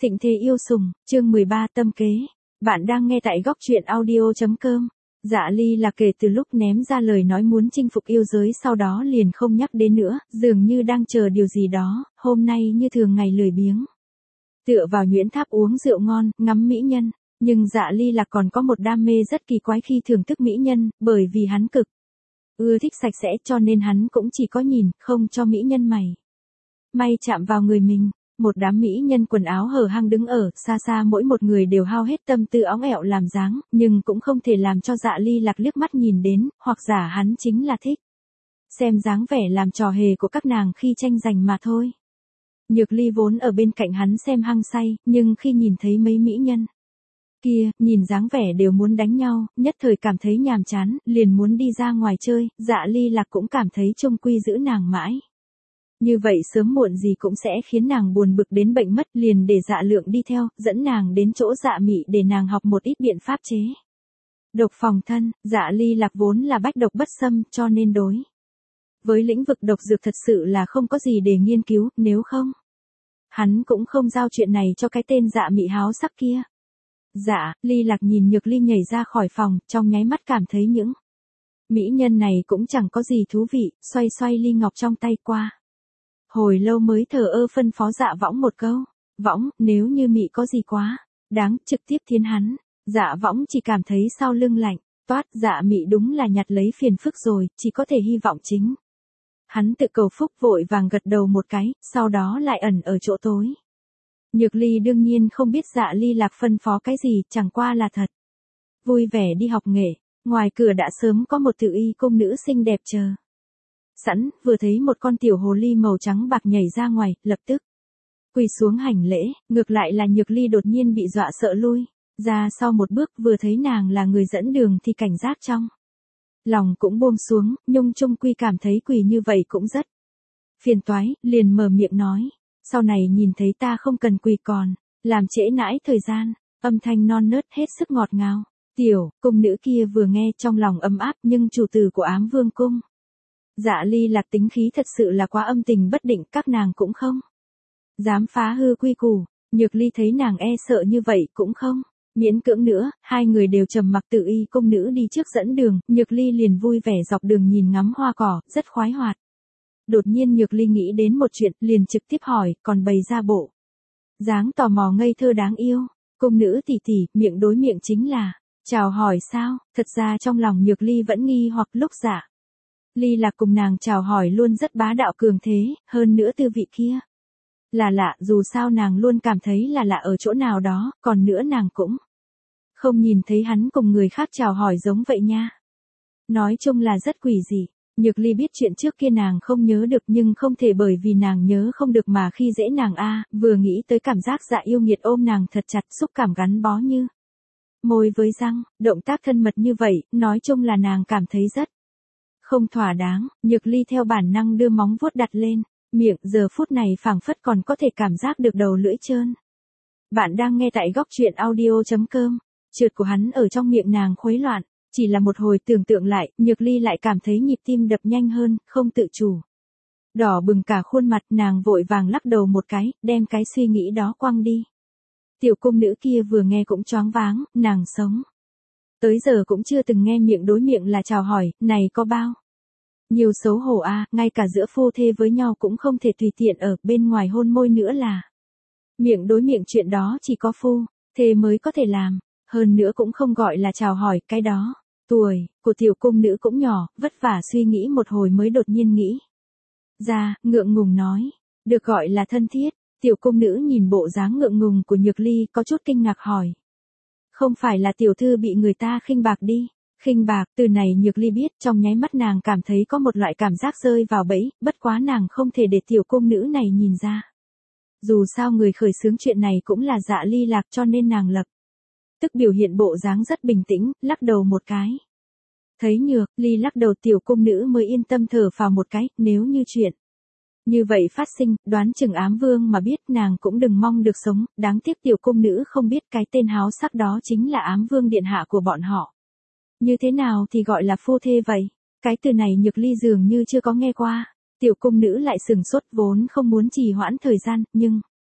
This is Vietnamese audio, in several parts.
Thịnh thế yêu sủng, chương 13 tâm kế. Bạn đang nghe tại góc truyện audio.com. Dạ Ly là kể từ lúc ném ra lời nói muốn chinh phục yêu giới sau đó liền không nhắc đến nữa, dường như đang chờ điều gì đó, hôm nay như thường ngày lười biếng. Tựa vào nhuyễn tháp uống rượu ngon, ngắm mỹ nhân, nhưng Dạ Ly là còn có một đam mê rất kỳ quái khi thưởng thức mỹ nhân, bởi vì hắn cực ưa thích sạch sẽ cho nên hắn cũng chỉ có nhìn, không cho mỹ nhân may chạm vào người mình. Một đám mỹ nhân quần áo hở hang đứng ở xa xa, mỗi một người đều hao hết tâm tư óng ẹo làm dáng, nhưng cũng không thể làm cho Dạ Ly Lạc liếc mắt nhìn đến, hoặc giả hắn chính là thích xem dáng vẻ làm trò hề của các nàng khi tranh giành mà thôi. Nhược Ly vốn ở bên cạnh hắn xem hăng say, nhưng khi nhìn thấy mấy mỹ nhân kia, nhìn dáng vẻ đều muốn đánh nhau, nhất thời cảm thấy nhàm chán, liền muốn đi ra ngoài chơi. Dạ Ly Lạc cũng cảm thấy chung quy giữ nàng mãi như vậy sớm muộn gì cũng sẽ khiến nàng buồn bực đến bệnh mất, liền để Dạ Lượng đi theo, dẫn nàng đến chỗ Dạ Mị để nàng học một ít biện pháp chế độc phòng thân. Dạ Ly Lạc vốn là bách độc bất xâm, cho nên đối với lĩnh vực độc dược thật sự là không có gì để nghiên cứu, nếu không hắn cũng không giao chuyện này cho cái tên Dạ Mị háo sắc kia. Dạ Ly Lạc nhìn Nhược Ly nhảy ra khỏi phòng, trong nháy mắt cảm thấy những mỹ nhân này cũng chẳng có gì thú vị, xoay xoay ly ngọc trong tay qua hồi lâu mới thờ ơ phân phó Dạ Võng một câu. Võng, nếu như Mị có gì quá đáng, trực tiếp thiến hắn. Dạ Võng chỉ cảm thấy sau lưng lạnh toát, Dạ Mị đúng là nhặt lấy phiền phức rồi, chỉ có thể hy vọng chính hắn tự cầu phúc, vội vàng gật đầu một cái, sau đó lại ẩn ở chỗ tối. Nhược Ly đương nhiên không biết Dạ Ly Lạc phân phó cái gì, chẳng qua là thật vui vẻ đi học nghệ. Ngoài cửa đã sớm có một tự y cung nữ xinh đẹp chờ sẵn, vừa thấy một con tiểu hồ ly màu trắng bạc nhảy ra ngoài, lập tức quỳ xuống hành lễ. Ngược lại là Nhược Ly đột nhiên bị dọa sợ lui ra sau một bước, vừa thấy nàng là người dẫn đường thì cảnh giác trong lòng cũng buông xuống, nhưng chung quy cảm thấy quỳ như vậy cũng rất phiền toái, liền mở miệng nói, sau này nhìn thấy ta không cần quỳ còn làm trễ nãi thời gian. Âm thanh non nớt hết sức ngọt ngào. Tiểu cung nữ kia vừa nghe trong lòng ấm áp, nhưng chủ tử của Ám Vương cung Dạ Ly Lạc tính khí thật sự là quá âm tình bất định, các nàng cũng không dám phá hư quy củ. Nhược Ly thấy nàng e sợ như vậy cũng không miễn cưỡng nữa, hai người đều trầm mặc, tự y cung nữ đi trước dẫn đường, Nhược Ly liền vui vẻ dọc đường nhìn ngắm hoa cỏ, rất khoái hoạt. Đột nhiên Nhược Ly nghĩ đến một chuyện, liền trực tiếp hỏi, còn bày ra bộ dáng tò mò ngây thơ đáng yêu. Cung nữ tỷ tỷ, miệng đối miệng chính là chào hỏi sao? Thật ra trong lòng Nhược Ly vẫn nghi hoặc, lúc Dạ Ly Lạc cùng nàng chào hỏi luôn rất bá đạo cường thế, hơn nữa tư vị kia là lạ, dù sao nàng luôn cảm thấy là lạ ở chỗ nào đó, còn nữa nàng cũng không nhìn thấy hắn cùng người khác chào hỏi giống vậy nha. Nói chung là rất quỷ dị. Nhược Ly biết chuyện trước kia nàng không nhớ được, nhưng không thể bởi vì nàng nhớ không được mà khi dễ nàng a. Vừa nghĩ tới cảm giác Dạ yêu nghiệt ôm nàng thật chặt, xúc cảm gắn bó như môi với răng, động tác thân mật như vậy, nói chung là nàng cảm thấy rất không thỏa đáng. Nhược Ly theo bản năng đưa móng vuốt đặt lên miệng, giờ phút này phảng phất còn có thể cảm giác được đầu lưỡi trơn. Bạn đang nghe tại góc truyện audio.com. Trượt của hắn ở trong miệng nàng khuấy loạn, chỉ là một hồi tưởng tượng lại, Nhược Ly lại cảm thấy nhịp tim đập nhanh hơn, không tự chủ đỏ bừng cả khuôn mặt. Nàng vội vàng lắc đầu một cái, đem cái suy nghĩ đó quăng đi. Tiểu cung nữ kia vừa nghe cũng choáng váng, nàng sống tới giờ cũng chưa từng nghe miệng đối miệng là chào hỏi, này có bao nhiều xấu hổ a, ngay cả giữa phu thê với nhau cũng không thể tùy tiện ở bên ngoài hôn môi nữa là miệng đối miệng, chuyện đó chỉ có phu thê mới có thể làm, hơn nữa cũng không gọi là chào hỏi, cái đó tuổi của tiểu cung nữ cũng nhỏ, vất vả suy nghĩ một hồi mới đột nhiên nghĩ ra, ngượng ngùng nói, được gọi là thân thiết. Tiểu cung nữ nhìn bộ dáng ngượng ngùng của Nhược Ly, có chút kinh ngạc hỏi, không phải là tiểu thư bị người ta khinh bạc đi? Khinh bạc, từ này Nhược Ly biết, trong nháy mắt nàng cảm thấy có một loại cảm giác rơi vào bẫy, bất quá nàng không thể để tiểu cung nữ này nhìn ra. Dù sao người khởi xướng chuyện này cũng là Dạ Ly Lạc, cho nên nàng lập tức biểu hiện bộ dáng rất bình tĩnh, lắc đầu một cái. Thấy Nhược Ly lắc đầu, tiểu cung nữ mới yên tâm thở phào một cái, nếu như chuyện như vậy phát sinh, đoán chừng Ám Vương mà biết nàng cũng đừng mong được sống, đáng tiếc tiểu cung nữ không biết cái tên háo sắc đó chính là Ám Vương điện hạ của bọn họ. Như thế nào thì gọi là phu thê vậy? Cái từ này Nhược Ly dường như chưa có nghe qua. Tiểu cung nữ lại sừng sốt, vốn không muốn trì hoãn thời gian, nhưng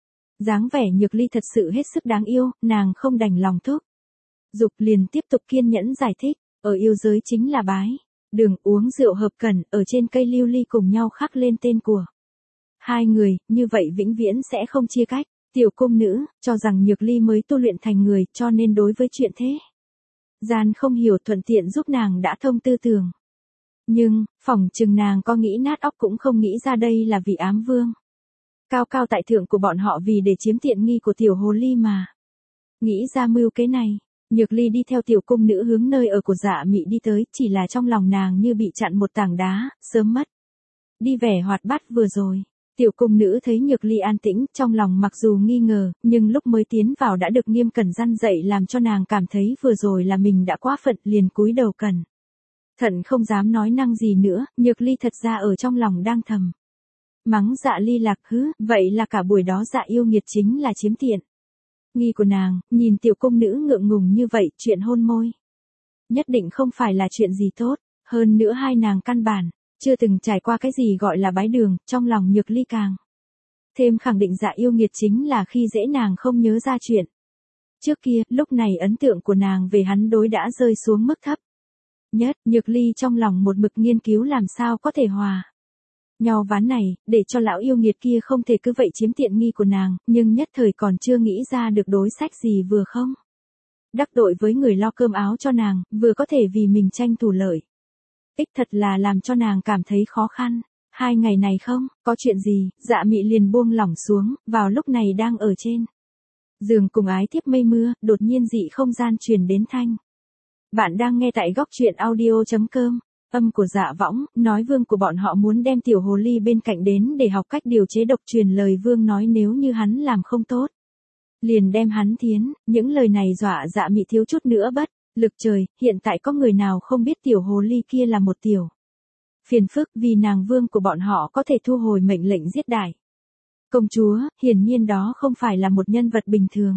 Dáng vẻ Nhược Ly thật sự hết sức đáng yêu, nàng không đành lòng thúc giục liền tiếp tục kiên nhẫn giải thích, ở yêu giới chính là bái, đường uống rượu hợp cẩn, ở trên cây lưu ly cùng nhau khắc lên tên của hai người, như vậy vĩnh viễn sẽ không chia cách. Tiểu cung nữ, cho rằng Nhược Ly mới tu luyện thành người, cho nên đối với chuyện thế gian không hiểu, thuận tiện giúp nàng đã thông tư tưởng. Nhưng, phỏng chừng nàng có nghĩ nát óc cũng không nghĩ ra đây là vị ám vương cao cao tại thượng của bọn họ vì để chiếm tiện nghi của tiểu hồ ly mà nghĩ ra mưu kế này. Nhược Ly đi theo tiểu cung nữ hướng nơi ở của Dạ Mị đi tới, chỉ là trong lòng nàng như bị chặn một tảng đá, sớm mất đi vẻ hoạt bát vừa rồi. Tiểu cung nữ thấy Nhược Ly an tĩnh, trong lòng mặc dù nghi ngờ, nhưng lúc mới tiến vào đã được nghiêm cẩn răn dạy làm cho nàng cảm thấy vừa rồi là mình đã quá phận, liền cúi đầu cẩn thận không dám nói năng gì nữa. Nhược Ly thật ra ở trong lòng đang thầm mắng Dạ Ly Lạc, vậy là cả buổi đó Dạ yêu nghiệt chính là chiếm tiện nghi của nàng. Nhìn tiểu cung nữ ngượng ngùng như vậy, chuyện hôn môi nhất định không phải là chuyện gì tốt, hơn nữa hai nàng căn bản chưa từng trải qua cái gì gọi là bái đường, trong lòng Nhược Ly càng thêm khẳng định Dạ yêu nghiệt chính là khi dễ nàng không nhớ ra chuyện trước kia. Lúc này ấn tượng của nàng về hắn đối đã rơi xuống mức thấp nhất. Nhược Ly trong lòng một mực nghiên cứu làm sao có thể hòa nhau ván này, để cho lão yêu nghiệt kia không thể cứ vậy chiếm tiện nghi của nàng, nhưng nhất thời còn chưa nghĩ ra được đối sách gì vừa không đắc tội với người lo cơm áo cho nàng, vừa có thể vì mình tranh thủ lợi ích, thật là làm cho nàng cảm thấy khó khăn. 2 ngày này không có chuyện gì, Dạ Mị liền buông lỏng xuống, vào lúc này đang ở trên giường cùng ái thiếp mây mưa, đột nhiên dị không gian truyền đến thanh. Bạn đang nghe tại góc truyện audio.com. Âm của Dạ Võng, nói vương của bọn họ muốn đem tiểu hồ ly bên cạnh đến để học cách điều chế độc, truyền lời vương nói nếu như hắn làm không tốt liền đem hắn thiến. Những lời này dọa Dạ Mị thiếu chút nữa bất lực trời. Hiện tại có người nào không biết tiểu hồ ly kia là một tiểu phiền phức, vì nàng vương của bọn họ có thể thu hồi mệnh lệnh giết đại công chúa, hiển nhiên đó không phải là một nhân vật bình thường.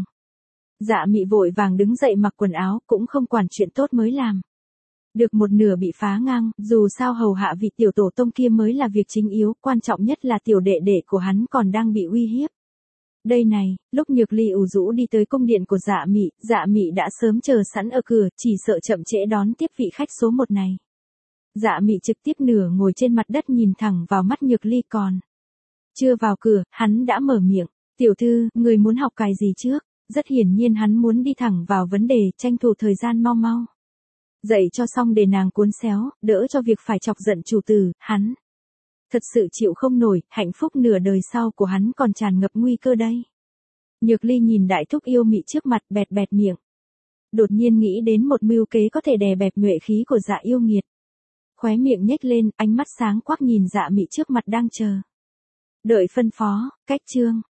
Dạ Mị vội vàng đứng dậy mặc quần áo, cũng không quản chuyện tốt mới làm được một nửa bị phá ngang, dù sao hầu hạ vị tiểu tổ tông kia mới là việc chính yếu, quan trọng nhất là tiểu đệ đệ của hắn còn đang bị uy hiếp. Đây này, lúc Nhược Ly ủ rũ đi tới cung điện của Dạ Mị đã sớm chờ sẵn ở cửa, chỉ sợ chậm trễ đón tiếp vị khách số 1 này. Dạ Mị trực tiếp nửa ngồi trên mặt đất nhìn thẳng vào mắt Nhược Ly, còn chưa vào cửa, hắn đã mở miệng, tiểu thư, người muốn học cài gì trước? Rất hiển nhiên hắn muốn đi thẳng vào vấn đề, tranh thủ thời gian mau mau dạy cho xong để nàng cuốn xéo, đỡ cho việc phải chọc giận chủ tử. Hắn thật sự chịu không nổi, hạnh phúc nửa đời sau của hắn còn tràn ngập nguy cơ đây. Nhược Ly nhìn đại thúc yêu mị trước mặt, bẹt bẹt miệng. Đột nhiên nghĩ đến một mưu kế có thể đè bẹp nhuệ khí của Dạ yêu nghiệt. Khóe miệng nhếch lên, ánh mắt sáng quắc nhìn Dạ Mị trước mặt đang chờ đợi phân phó. Cách chương